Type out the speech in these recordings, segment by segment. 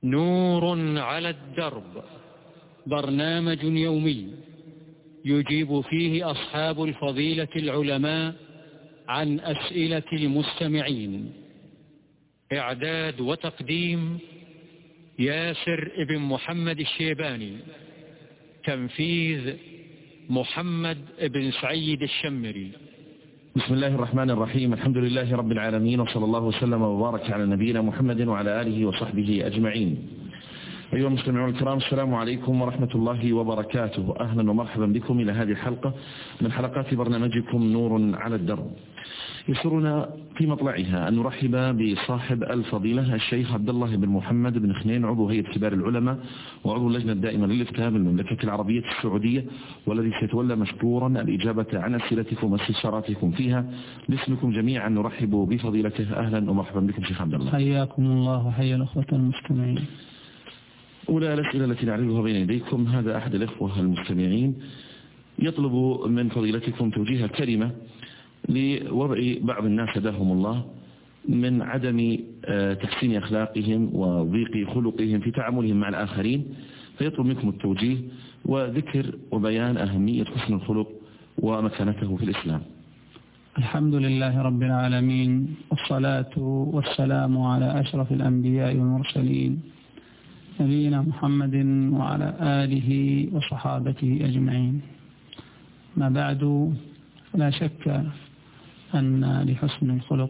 نور على الدرب، برنامج يومي يجيب فيه أصحاب الفضيلة العلماء عن أسئلة المستمعين. إعداد وتقديم ياسر ابن محمد الشيباني. تنفيذ محمد ابن سعيد الشمري. بسم الله الرحمن الرحيم. الحمد لله رب العالمين، وصلى الله وسلم وبارك على نبينا محمد وعلى آله وصحبه أجمعين. أيها المستمعون الكرام، السلام عليكم ورحمة الله وبركاته. أهلا ومرحبا بكم إلى هذه الحلقة من حلقات برنامجكم نور على الدرب. يسرنا في مطلعها أن نرحب بصاحب الفضيلة الشيخ عبد الله بن محمد بن خنين، عضو هيئة كبار العلماء وعضو اللجنة الدائمة للإفتاء بالمملكة العربية السعودية، والذي سيتولى مشكورا الإجابة عن أسئلتكم واستفساراتكم فيها. باسمكم جميعا نرحب بفضيلته. أهلا ومرحبا بكم شيخ عبد الله. حياكم الله وحيا الأخوة المستمعين. أولى الأسئلة التي نعرضها بين يديكم، هذا أحد الإخوة المستمعين يطلب من فضيلتكم توجيه كلمة لوضع بعض الناس هداهم الله من عدم تحسين أخلاقهم وضيق خلقهم في تعاملهم مع الآخرين، فيطلب منكم التوجيه وذكر وبيان أهمية حسن الخلق ومكانته في الإسلام. الحمد لله رب العالمين، والصلاة والسلام على أشرف الأنبياء والمرسلين نبينا محمد وعلى آله وصحابته أجمعين. ما بعد، لا شك أن لحسن الخلق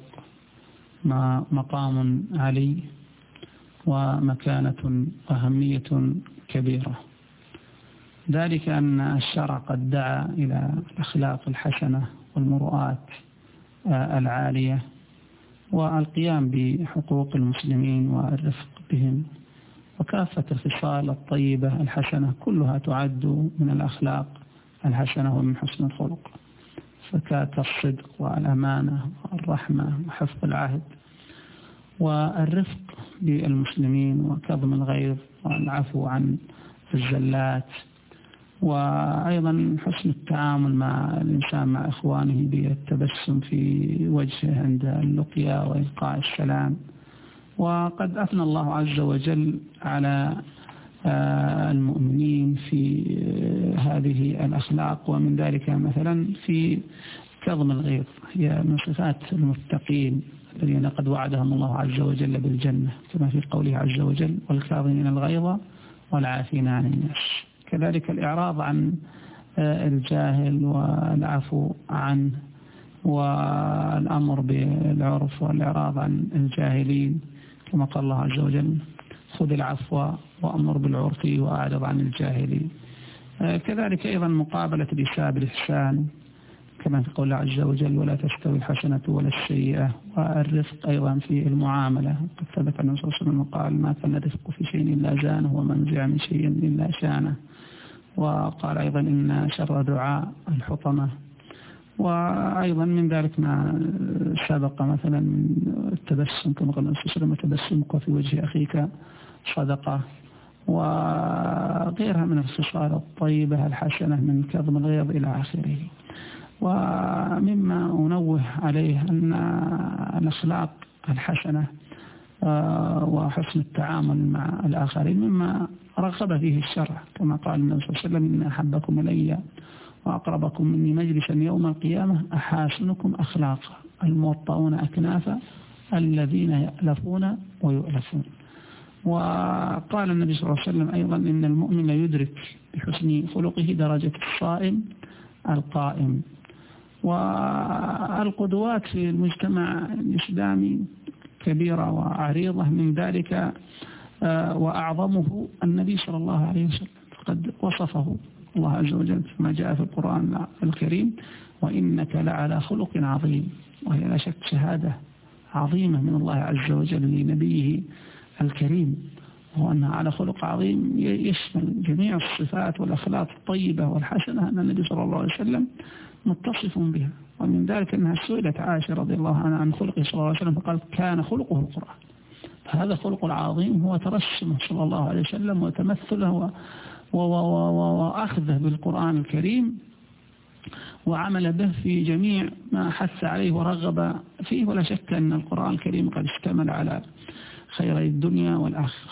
مقام علي ومكانة وأهمية كبيرة، ذلك أن الشرع قد دعا إلى الأخلاق الحسنة والمروءات العالية والقيام بحقوق المسلمين والرفق بهم، وكافة الخصال الطيبة الحسنة كلها تعد من الأخلاق الحسنة ومن حسن الخلق، فكالصدق والأمانة والرحمة وحفظ العهد والرفق بالمسلمين وكظم الغيظ والعفو عن الزلات، وأيضا حسن التعامل مع الإنسان مع إخوانه بالتبسم في وجهه عند اللقيا وإلقاء السلام. وقد أثنى الله عز وجل على المؤمنين في هذه الأخلاق، ومن ذلك مثلا في كظم الغيظ، هي من صفات المتقين الذين قد وعدهم الله عز وجل بالجنة، كما في قوله عز وجل: والكاظمين الغيظ والعافين عن الناس. كذلك الإعراض عن الجاهل والعفو عنه، والأمر بالعرف والإعراض عن الجاهلين، كما قال الله عز وجل: خذ العفو وأمر بالعرف وأعرض عن الجاهلين. كذلك أيضا مقابلة الإساءة بالإحسان، كما في قول الله عز وجل: ولا تستوي الحسنة ولا السيئة. والرفق أيضا في المعاملة، قد ثبت أن الرسول صلى الله عليه وسلم قال: ما كان الرفق في شيء إلا زانه، وما نزع من شيء إلا شانه. وقال أيضا: إن شر دعاء الحطمة. وأيضا من ذلك ما سبق مثلا التبسم، كما قال الرسول صلى الله عليه وسلم: تبسمك في وجه أخيك صدقة، وغيرها من الخصال الطيبة الحسنة من كظم الغيظ إلى آخره. ومما أنوه عليه أن الأخلاق الحسنة وحسن التعامل مع الآخرين مما رغب فيه الشرع، كما قال النبي صلى الله عليه وسلم: إن أحبكم إلي وأقربكم مني مجلسا يوم القيامة أحاسنكم أخلاقا، الموطؤون أكنافا، الذين يألفون ويؤلفون. وقال النبي صلى الله عليه وسلم أيضا: إن المؤمن يدرك بحسن خلقه درجة الصائم القائم. والقدوات في المجتمع الإسلامي كبيرة وعريضة، من ذلك وأعظمه النبي صلى الله عليه وسلم، فقد وصفه الله عز وجل فيما جاء في القرآن الكريم: وإنك لعلى خلق عظيم. وهي لا شك شهادة عظيمة من الله عز وجل لنبيه الكريم، وهو أنها على خلق عظيم يشمل جميع الصفات والأخلاق الطيبة والحسنة، أن النبي صلى الله عليه وسلم متصف بها. ومن ذلك أنها سئلت عائشة رضي الله عنها عن خلقه صلى الله عليه وسلم، فقالت: كان خلقه القرآن. فهذا خلق العظيم هو ترسمه صلى الله عليه وسلم وتمثله وأخذه بالقرآن الكريم وعمل به في جميع ما حث عليه ورغب فيه. ولا شك أن القرآن الكريم قد اشتمل على خيري الدنيا والآخرة،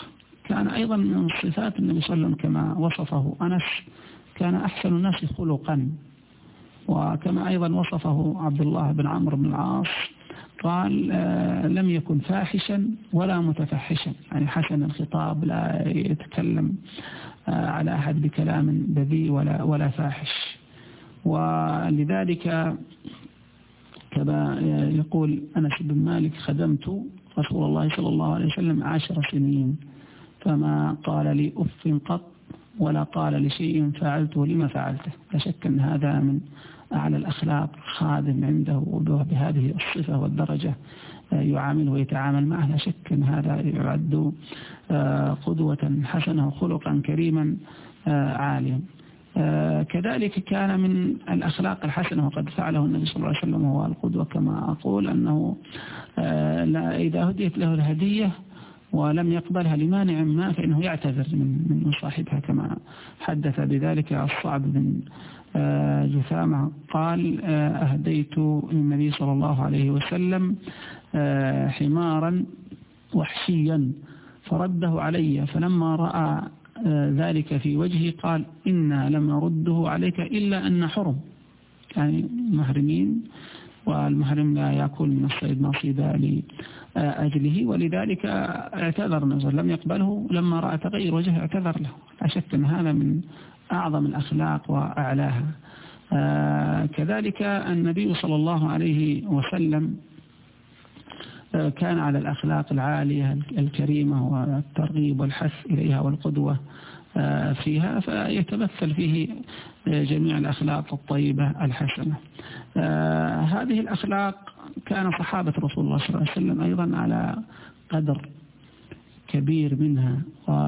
كان أيضا من صفات النبي صلى الله عليه وسلم كما وصفه أنس كان أحسن الناس خلقا، وكما أيضا وصفه عبد الله بن عمرو بن العاص قال لم يكن فاحشا ولا متفحشا، يعني حسن الخطاب لا يتكلم على أحد بكلام بذيء ولا فاحش. ولذلك كما يقول أنس بن مالك خدمت رسول الله صلى الله عليه وسلم 10 سنين فما قال لي أف قط ولا قال لشيء فعلته لما فعلته. لا شك أن هذا من أعلى الأخلاق، خادم عنده بهذه الصفة والدرجة يعامل ويتعامل معه، لا شك أن هذا يعد قدوة حسنة وخلقا كريما عاليا. كذلك كان من الأخلاق الحسنة وقد فعله النبي صلى الله عليه وسلم هو القدوة، كما أقول أنه إذا هديت له الهدية ولم يقبلها لمانع ما فإنه يعتذر من صاحبها، كما حدث بذلك الصعب بن جثامة قال أهديت للنبي صلى الله عليه وسلم حمارا وحشيا فرده علي، فلما رأى ذلك في وجهه قال إنا لم نرده عليك إلا أن حرم، يعني محرمين والمحرم لا يأكل من الصيد نصيبا لأجله، ولذلك اعتذر نزل لم يقبله، لما رأى تغير وجهه اعتذر له. لا شك أن هذا من أعظم الأخلاق وأعلاها. كذلك النبي صلى الله عليه وسلم كان على الأخلاق العالية الكريمة والترغيب والحث إليها والقدوة فيها، فيتمثل فيه جميع الأخلاق الطيبة الحسنة. هذه الأخلاق كان صحابة رسول الله صلى الله عليه وسلم أيضا على قدر كبير منها،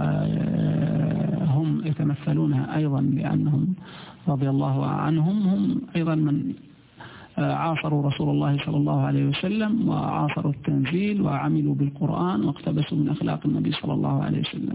وهم يتمثلونها أيضا لأنهم رضي الله عنهم هم أيضا من عاصروا رسول الله صلى الله عليه وسلم وعاصروا التنزيل وعملوا بالقرآن واقتبسوا من أخلاق النبي صلى الله عليه وسلم.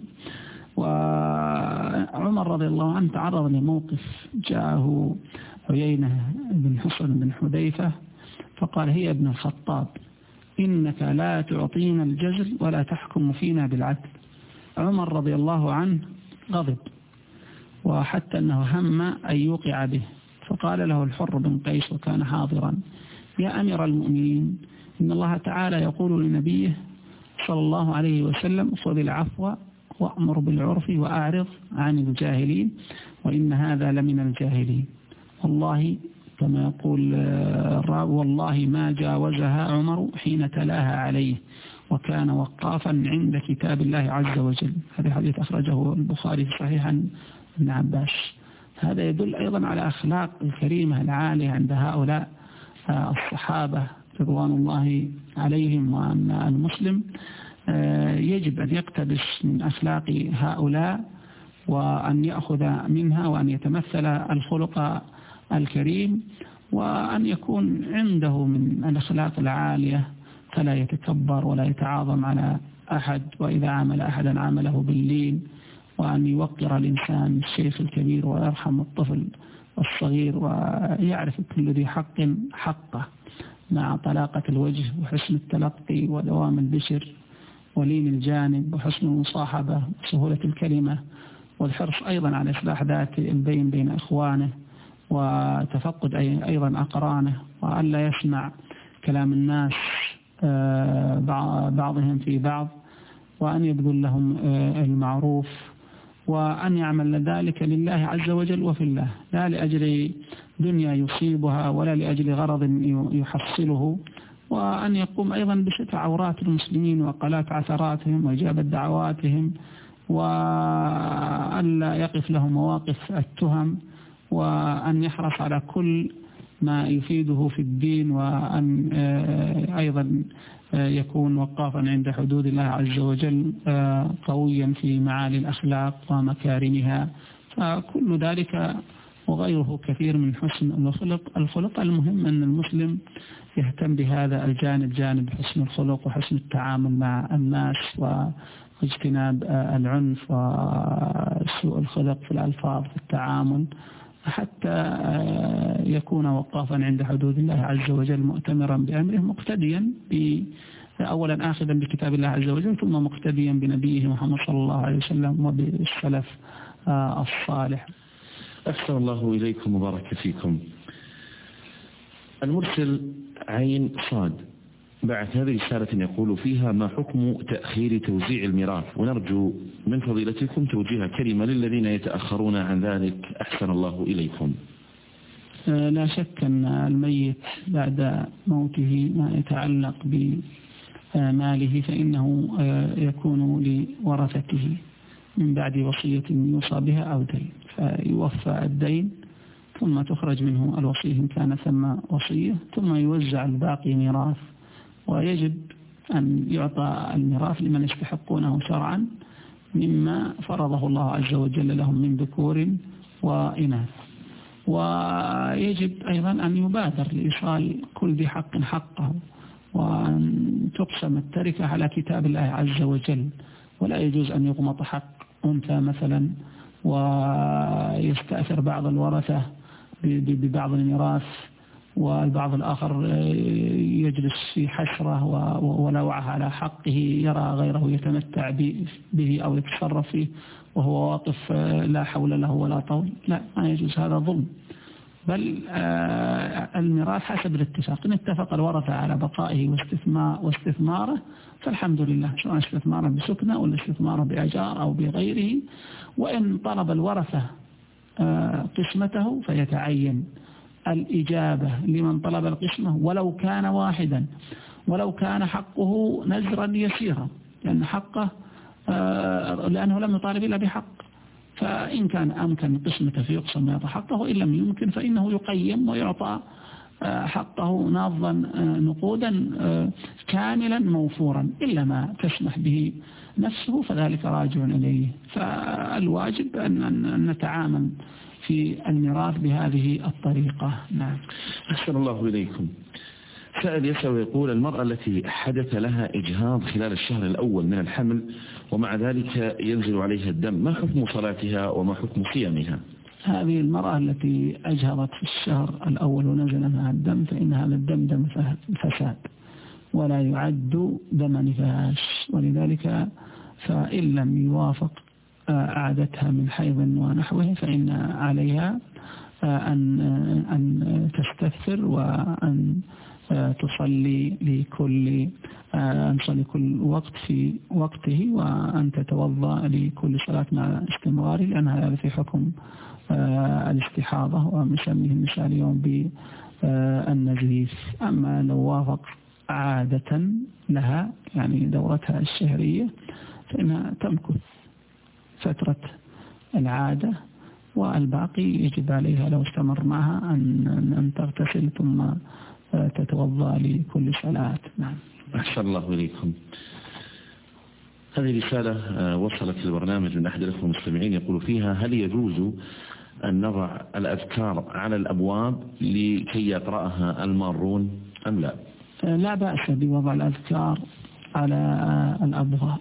وعمر رضي الله عنه تعرض لموقف جاءه عيينة بن حصن بن حذيفة فقال هي ابن الخطاب إنك لا تعطينا الجزل ولا تحكم فينا بالعدل. عمر رضي الله عنه غضب وحتى أنه هم أن يوقع به، فقال له الحر بن قيس وكان حاضرا يا أمير المؤمنين إن الله تعالى يقول لنبيه صلى الله عليه وسلم خذ العفو وأمر بالعرف وأعرض عن الجاهلين وإن هذا لمن الجاهلين. والله كما يقول الراوي والله ما جاوزها عمر حين تلاها عليه وكان وقافا عند كتاب الله عز وجل. هذا الحديث أخرجه البخاري في صحيح ابن عباس. هذا يدل أيضا على أخلاق الكريمة العالية عند هؤلاء الصحابة رضوان الله عليهم، وأن المسلم يجب أن يقتبس من أخلاق هؤلاء وأن يأخذ منها وأن يتمثل الخلق الكريم وأن يكون عنده من الأخلاق العالية فلا يتكبر ولا يتعاظم على أحد، وإذا عامل أحدا عامله باللين، وأن يوقر الإنسان الشيخ الكبير ويرحم الطفل الصغير ويعرف كل ذي حق حقه مع طلاقة الوجه وحسن التلقي ودوام البشر ولين الجانب وحسن المصاحبة وسهولة الكلمة والحرص أيضا على إصلاح ذات البين بين إخوانه وتفقد أيضا أقرانه، وألا يسمع كلام الناس بعضهم في بعض، وأن يبذل لهم المعروف وأن يعمل ذلك لله عز وجل وفي الله، لا لأجل دنيا يصيبها ولا لأجل غرض يحصله، وأن يقوم أيضا بستر عورات المسلمين وقلات عثراتهم وإجابة دعواتهم، وألا يقف لهم مواقف التهم، وأن يحرص على كل ما يفيده في الدين، وأن أيضا يكون وقافا عند حدود الله عز وجل قويا في معالي الأخلاق ومكارمها. فكل ذلك وغيره كثير من حسن الخلق. المهم أن المسلم يهتم بهذا الجانب، جانب حسن الخلق وحسن التعامل مع الناس واجتناب العنف وسوء الخلق في الألفاظ في التعامل، حتى يكون وقافا عند حدود الله عز وجل مؤتمرا بأمره مقتديا أولا آخذا بكتاب الله عز وجل، ثم مقتديا بنبيه محمد صلى الله عليه وسلم وبالسلف الصالح. أحسن الله إليكم وبارك فيكم. المرسل عين صاد بعث هذه رسالة يقول فيها: ما حكم تأخير توزيع الميراث؟ ونرجو من فضيلتكم توجيه كلمة للذين يتأخرون عن ذلك. أحسن الله إليكم. لا شك أن الميت بعد موته ما يتعلق بماله فإنه يكون لورثته من بعد وصية يوصى بها أو دين، فيوفى الدين ثم تخرج منه الوصية إن كان ثم وصية، ثم يوزع الباقي ميراث. ويجب أن يعطى الميراث لمن يستحقونه شرعا مما فرضه الله عز وجل لهم من ذكور وإناث. ويجب أيضا أن يبادر لإيصال كل ذي حق حقه، وأن تقسم التركة على كتاب الله عز وجل، ولا يجوز أن يغمط حق أنثى مثلا ويستأثر بعض الورثة ببعض الميراث، والبعض الآخر يجلس في حسرة ولا وعى على حقه، يرى غيره يتمتع به أو يتصرف فيه وهو واقف لا حول له ولا طول. لا، ما يجوز، هذا ظلم. بل الميراث حسب الاتفاق، إن اتفق الورثة على بقائه واستثماره فالحمد لله، سواء استثماره بسكنة ولا استثماره بأجار أو بغيره. وإن طلب الورثة قسمته فيتعين الإجابة لمن طلب القسمة ولو كان واحدا، ولو كان حقه نزرا يسيرا، لأنه لم يطالب إلا بحق. فإن كان أمكن قسمته فيقسم ويعطى حقه، وإن لم يمكن فإنه يقيم ويعطى حقه ناظا نقودا كاملا موفورا، إلا ما تسمح به نفسه فذلك راجع إليه. فالواجب أن نتعامل في الميراث بهذه الطريقة. نعم. أحسن الله إليكم. سائل يسأل ويقول: المرأة التي حدث لها إجهاض خلال الشهر الأول من الحمل ومع ذلك ينزل عليها الدم، ما حكم صلاتها وما حكم صيامها؟ هذه المرأة التي أجهضت في الشهر الأول ونزل معها الدم فإن هذا الدم دم فساد ولا يعد دم نفاس، ولذلك فإن لم يوافق عادتها من حيض ونحوه فإن عليها أن تستغفر وأن تصلي كل وقت في وقته، وأن تتوضأ لكل صلاة مع استمرار، لأن هذا في حكم الاستحاضة ومسميه النساء اليوم بالنزيف. أما لو وافق عادة لها يعني دورتها الشهرية فإنها تمكث فترة العادة، والباقي يجب عليها لو استمر معها أن تغتسل ثم تتوضأ لكل صلاة. نعم. أحسن الله إليكم. هذه رسالة وصلت للبرنامج من أحد الأخوة المستمعين يقول فيها: هل يجوز أن نضع الأذكار على الأبواب لكي يقرأها المارون أم لا؟ لا بأس بوضع الأذكار على الأبواب،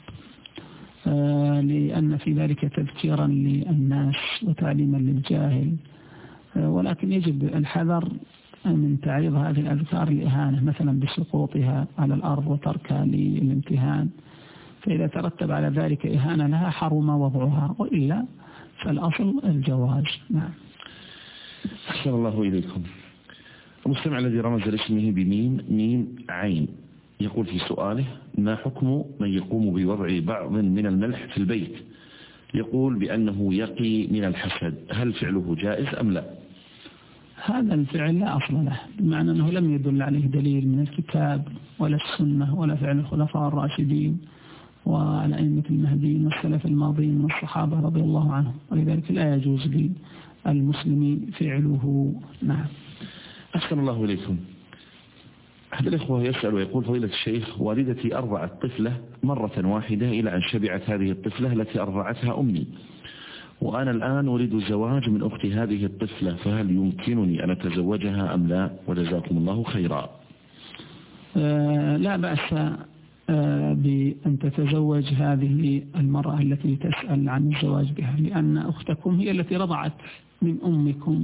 لأن في ذلك تذكيرا للناس وتعليما للجاهل، ولكن يجب الحذر من تعريض هذه الأذكار لإهانة، مثلا بسقوطها على الأرض وتركها للامتهان، فإذا ترتب على ذلك إهانة لها حرم وضعها، وإلا فالأصل الجواز. نعم. أحسن الله إليكم. المستمع الذي رمز لاسمه بميم عين يقول في سؤاله: ما حكم من يقوم بوضع بعض من الملح في البيت؟ يقول بأنه يقي من الحسد، هل فعله جائز أم لا؟ هذا الفعل لا أصل له، بمعنى أنه لم يدل عليه دليل من الكتاب ولا السنة ولا فعل الخلفاء الراشدين والأئمة المهديين والسلف الماضين والصحابة رضي الله عنهم، ولذلك لا يجوز للمسلم فعله. نعم. أحسن الله إليكم. أحد الإخوة يسأل ويقول: فضيلة الشيخ، والدتي أرضعت طفلة مرة واحدة إلى أن شبعت هذه الطفلة التي أرضعتها أمي، وأنا الآن أريد الزواج من أخت هذه الطفلة، فهل يمكنني أن أتزوجها أم لا؟ وجزاكم الله خيرا. لا بأس بأن تتزوج هذه المرأة التي تسأل عن الزواج بها، لأن أختكم هي التي رضعت من أمكم،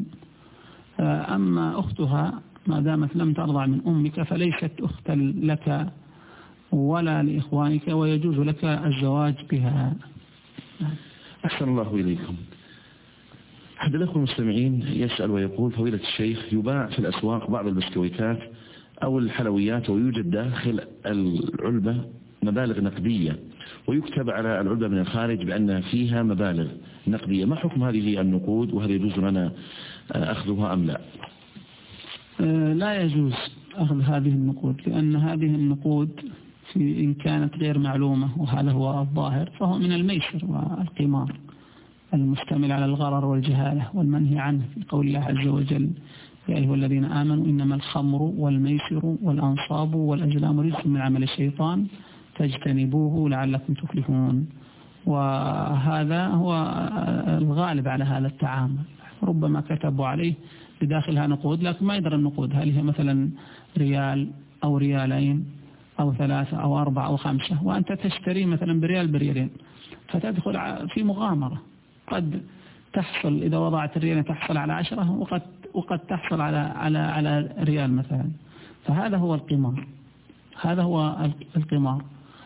أما أختها ما دامت لم ترضع من أمك فليست أختا لك ولا لإخوانك، ويجوز لك الزواج بها. أحسن الله إليكم. أحد الأخوة المستمعين يسأل ويقول: فضيلة الشيخ، يباع في الأسواق بعض البسكويتات أو الحلويات ويوجد داخل العلبة مبالغ نقدية، ويكتب على العلبة من الخارج بأن فيها مبالغ نقدية، ما حكم هذه النقود، وهل يجوز لنا أخذها أم لا؟ لا يجوز أخذ هذه النقود، لأن هذه النقود إن كانت غير معلومة، وهذا هو الظاهر، فهو من الميسر والقمار المشتمل على الغرر والجهالة والمنهي عنه في قول الله عز وجل: يا أيها الذين آمنوا إنما الخمر والميسر والأنصاب والأزلام رجس من عمل الشيطان فاجتنبوه لعلكم تفلحون. وهذا هو الغالب على هذا التعامل. ربما كتبوا عليه بداخلها نقود، لكن ما يدري النقود هل هي مثلا ريال أو ريالين أو 3 أو 4 أو 5، وأنت تشتري مثلا بريال بريالين، فتدخل في مغامرة. قد تحصل إذا وضعت ريال تحصل على 10، وقد تحصل على ريال مثلا. فهذا هو القمار، هذا هو القمار،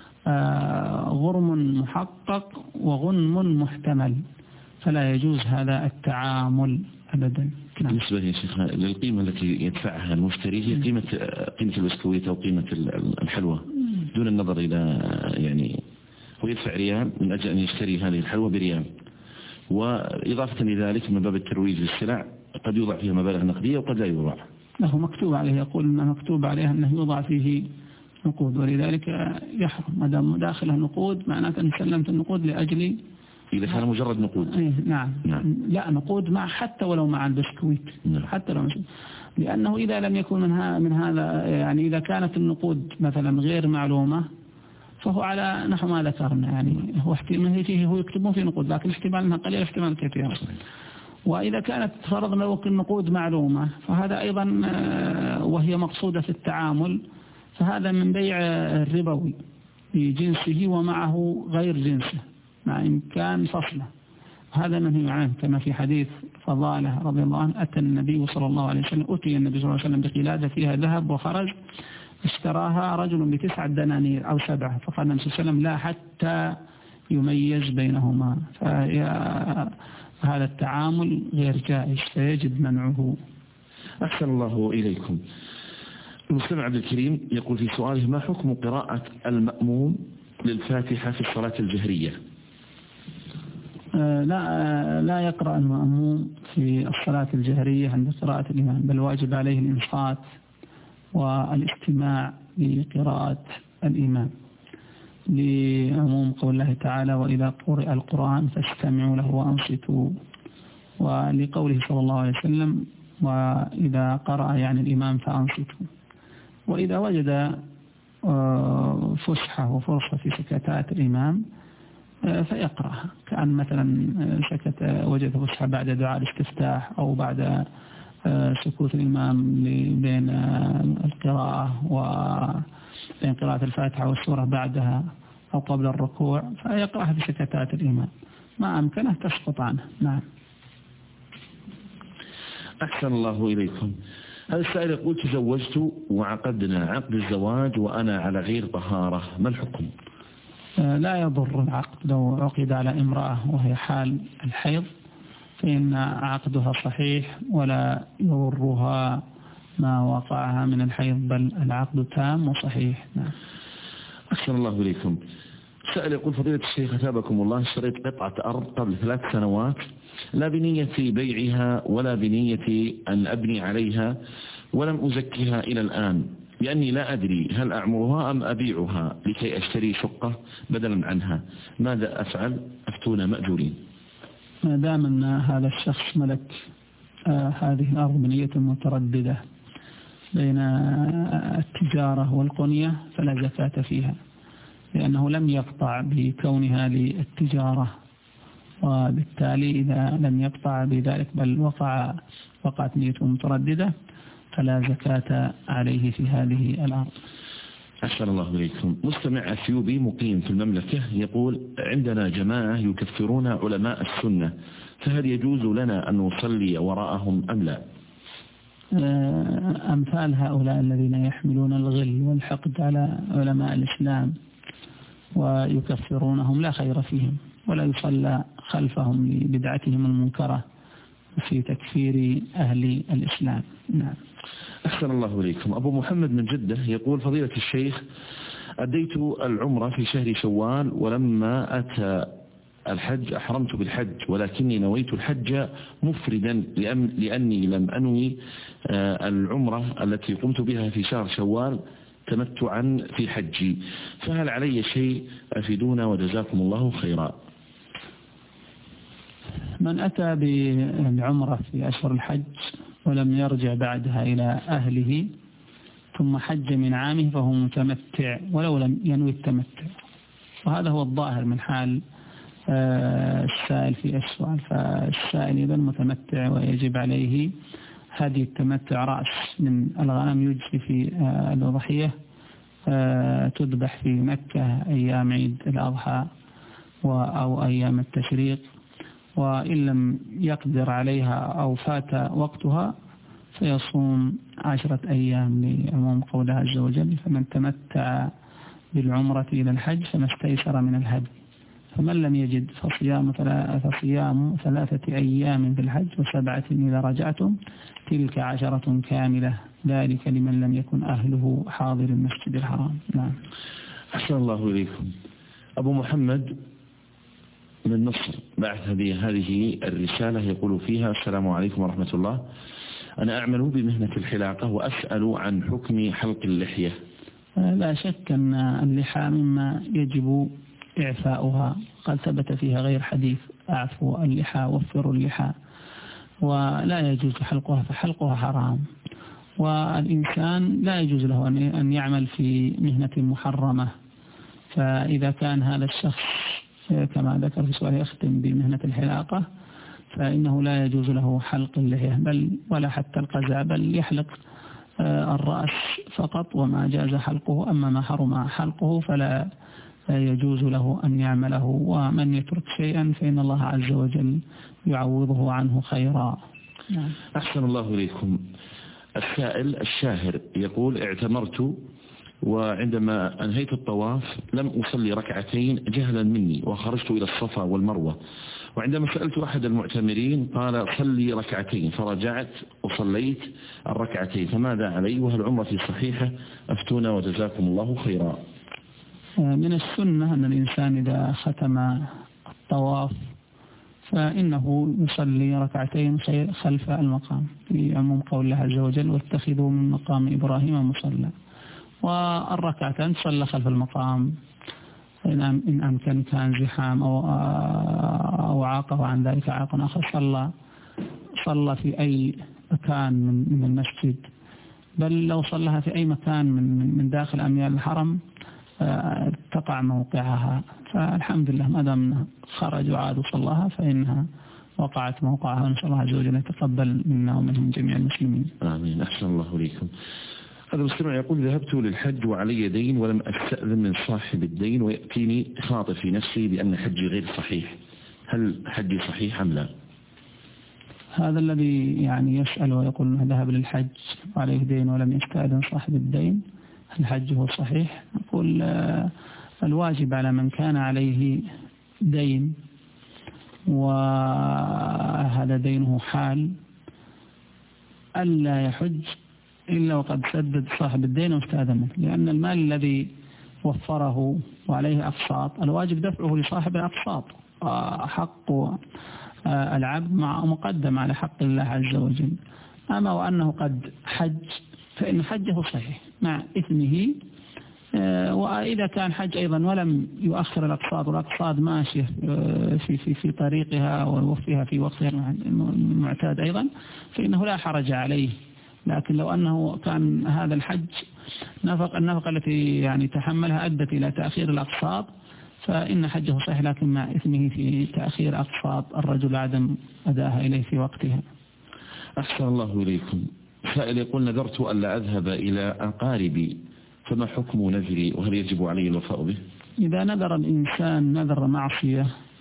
غرم محقق وغنم محتمل، فلا يجوز هذا التعامل أبدا. بالنسبة يا شيخ للقيمة التي يدفعها المشتري، هي قيمة البسكويت أو قيمة الحلوى، دون النظر إلى يعني هو يدفع ريال من أجل أن يشتري هذه الحلوى بريال، وإضافة لذلك من باب الترويج للسلع قد يوضع فيها مبالغ نقدية وقد لا يوضع. له مكتوب عليه، يقول أنه مكتوب عليه أنه يوضع فيه نقود، ولذلك يحرم. ما دام داخله نقود معناته أن سلمت النقود لأجل إذا كان مجرد نقود. نعم. لا، نقود مع حتى ولو مع البسكويت. حتى لو لأنه إذا لم يكن من هذا، يعني إذا كانت النقود مثلا غير معلومة، فهو على نحو ما ذكرنا، يعني هو احتمال فيه هو يكتبون في نقود، لكن احتمال انها قليل احتمال كثير. وإذا كانت فرضنا لو النقود معلومة، فهذا أيضا وهي مقصودة في التعامل، فهذا من بيع الربوي بجنسه ومعه غير جنسه مع إمكان فصله، هذا منهي عنه. كما في حديث فضالة رضي الله عنه: أتى النبي صلى الله عليه وسلم أتي النبي صلى الله عليه وسلم بقلادة فيها ذهب وخرج، اشتراها رجل ب9 دنانير أو 7، فقال النبي صلى الله عليه وسلم: لا حتى يميز بينهما. فهذا التعامل غير جائز فيجب منعه. أحسن الله إليكم. المستمع عبد الكريم يقول في سؤاله: ما حكم قراءة المأموم للفاتحة في الصلاة الجهرية؟ لا يقرأ المأموم في الصلاة الجهرية عند قراءة الإمام، بل واجب عليه الإنصات والاستماع لقراءة الإمام، لعموم قول الله تعالى: وإذا قرئ القرآن فاستمعوا له وأنصتوا، ولقوله صلى الله عليه وسلم: وإذا قرأ يعني الإمام فأنصتوا. وإذا وجد فسحة وفرصة في سكتات الإمام فيقرأها، كأن مثلا وجد فسحة بعد دعاء الاستفتاح أو بعد سكوت الإمام بين القراءة وبين قراءة الفاتحة والسورة بعدها أو قبل الركوع، فيقرأها في سكتات الإمام، ما أمكنه تسقط عنه. نعم. أحسن الله إليكم. هذا السائل يقول: تزوجت وعقدنا عقد الزواج وأنا على غير طهارة، ما الحكم؟ لا يضر العقد لو عقد على امرأة وهي حال الحيض، فإن عقدها صحيح ولا يضرها ما وقعها من الحيض، بل العقد تام وصحيح. نعم. أحسن الله إليكم. سأل يقول: فضيلة الشيخ أثابكم الله، اشتريت قطعة أرض قبل 3 سنوات لا بنية بيعها ولا بنية أن أبني عليها، ولم أزكها إلى الآن، لأني لا أدري هل أعمرها أم أبيعها لكي أشتري شقة بدلا عنها، ماذا أفعل؟ أفتونا مأجورين. ما دام أن هذا الشخص ملك هذه الأرض بنية مترددة بين التجارة والقنية فلا زكاة فيها، لأنه لم يقطع بكونها للتجارة، وبالتالي إذا لم يقطع بذلك بل وقعت نيته مترددة فلا زكاة عليه في هذه الأرض. أحسن الله إليكم. مستمع أثيوبي مقيم في المملكة يقول: عندنا جماعة يكفرون علماء السنة، فهل يجوز لنا أن نصلي وراءهم أم لا؟ أمثال هؤلاء الذين يحملون الغل والحقد على علماء الإسلام ويكفرونهم لا خير فيهم، ولا يصلى خلفهم لبدعتهم المنكرة في تكفير أهل الإسلام. نعم. أحسن الله إليكم. أبو محمد من جدة يقول: فضيلة الشيخ، أديت العمرة في شهر شوال، ولما أتى الحج أحرمت بالحج، ولكني نويت الحج مفردا لأني لم أنوي العمرة التي قمت بها في شهر شوال تمتعا في حجي، فهل علي شيء؟ أفيدونا وجزاكم الله خيرا. من أتى بالعمرة في أشهر الحج ولم يرجع بعدها إلى أهله ثم حج من عامه فهو متمتع ولو لم ينوي التمتع، وهذا هو الظاهر من حال السائل في السؤال. فالسائل إذا متمتع ويجب عليه هدي التمتع رأس من الغنم يجزي في الأضحية تذبح في مكة أيام عيد الأضحى أو أيام التشريق، وإن لم يقدر عليها أو فات وقتها فيصوم 10 أيام لعموم قوله عز وجل: فمن تمتع بالعمرة إلى الحج فما استيسر من الهدي، فمن لم يجد فصيام 3 أيام في الحج و7 إذا رجعتم تلك 10 كاملة، ذلك لمن لم يكن أهله حاضر المسجد الحرام. نعم. أحسن الله إليكم. أبو محمد من مصر بعث هذه الرسالة يقول فيها: السلام عليكم ورحمة الله، أنا أعمل بمهنة الحلاقة وأسأل عن حكم حلق اللحية. لا شك أن اللحى مما يجب إعفاؤها، قد ثبت فيها غير حديث: أعفوا اللحى وفروا اللحى، ولا يجوز حلقها، فحلقها حرام، والإنسان لا يجوز له أن يعمل في مهنة محرمة. فإذا كان هذا الشخص كما ذكر في سؤال يختم بمهنة الحلاقة فإنه لا يجوز له حلق اللحية بل ولا حتى القزع، بل يحلق الرأس فقط وما جاز حلقه، أما ما حرم حلقه فلا يجوز له أن يعمله، ومن يترك شيئا فإن الله عز وجل يعوضه عنه خيرا. أحسن الله إليكم. السائل الشاهر يقول: اعتمرت وعندما أنهيت الطواف لم أصلي ركعتين جهلا مني، وخرجت إلى الصفا والمروة، وعندما سألت أحد المعتمرين قال صلي ركعتين، فرجعت وصليت الركعتين، فماذا علي؟ وهل عمرتي صحيحة؟ أفتونا وجزاكم الله خيرا. من السنة أن الإنسان إذا ختم الطواف فإنه يصلي ركعتين خلف المقام في عموم قول الله عز وجل: واتخذوا من مقام إبراهيم مصلى، والركعتين صلى خلف المقام إن أمكن كان زحام أو عاقه عن ذلك عاق آخر صلى في أي مكان من المسجد، بل لو صلىها في أي مكان من داخل أميال الحرم تقع موقعها، فالحمد لله ما دام خرج وعاد وصلىها فإنها وقعت موقعها، ونسأل الله عز وجل يتقبل منا ومنهم جميع المسلمين. آمين. أحسن الله إليكم. هذا المستمع يقول: ذهبت للحج وعلي دين ولم أستأذن من صاحب الدين، ويأتيني خاطر في نفسي بأن حجي غير صحيح، هل حجي صحيح أم لا؟ هذا الذي يسأل ويقول أنه ذهب للحج وعليه دين ولم يستأذن صاحب الدين، هل حجه صحيح؟ أقول الواجب على من كان عليه دين وهذا دينه حال ألا يحج إلا وقد سدد صاحب الدين واستأذن منه، لأن المال الذي وفره وعليه أقساط الواجب دفعه لصاحب الأقساط، حق العبد مقدم على حق الله عز وجل. أما وأنه قد حج فإن حجه صحيح مع إثمه، وإذا كان حج أيضا ولم يؤخر الأقساط والأقساط ماشية في طريقها ووفيها في وقتها المعتاد أيضا فإنه لا حرج عليه. لكن لو أنه كان هذا الحج النفقة التي تحملها أدت إلى تأخير الأقساط فإن حجه صحيح، لكن مع إثمه في تأخير أقساط الرجل عدم أداها إليه في وقتها. أحسن الله إليكم. سائل يقول: نذرت ألا أذهب إلى أقاربي، فما حكم نذري وهل يجب علي الوفاء به؟ إذا نذر الإنسان نذر معصية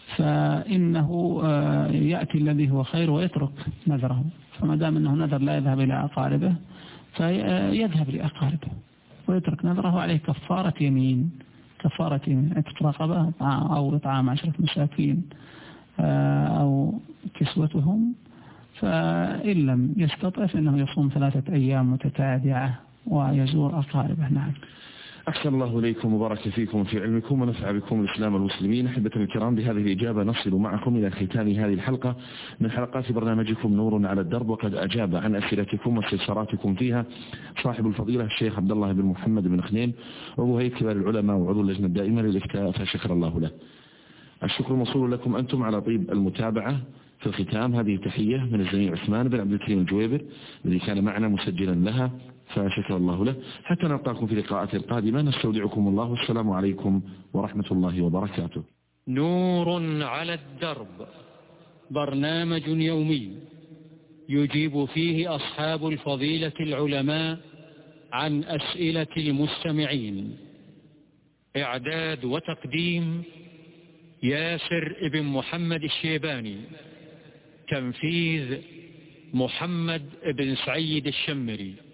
فإنه يأتي الذي هو خير ويترك نذره، فما دام أنه نذر لا يذهب إلى أقاربه فيذهب لأقاربه ويترك نذره، عليه كفارة يمين، كفارة يمين، عتق رقبة أو إطعام 10 مساكين أو كسوتهم، فإن لم يستطع فإنه يصوم 3 أيام متتابعة ويزور أقاربه. نعم. أحسن الله إليكم وبارك فيكم في علمكم ونفع بكم الإسلام والمسلمين. أحبة الكرام، بهذه الإجابة نصل معكم إلى ختام هذه الحلقة من حلقات برنامجكم نور على الدرب، وقد أجاب عن أسئلتكم واستفساراتكم فيها صاحب الفضيلة الشيخ عبد الله بن محمد بن خنين، وهو هيئة كبار العلماء وعضو اللجنة الدائمة للإفتاء، فشكر الله له. الشكر موصول لكم أنتم على طيب المتابعة. في الختام هذه تحية من الزميل عثمان بن عبد الكريم الجويبر الذي كان معنا مسجلا لها، فشكر الله له. حتى نلقاكم في لقاءات القادمة، نستودعكم الله، والسلام عليكم ورحمة الله وبركاته. نور على الدرب، برنامج يومي يجيب فيه أصحاب الفضيلة العلماء عن أسئلة المستمعين. إعداد وتقديم ياسر ابن محمد الشيباني. تنفيذ محمد بن سعيد الشمري.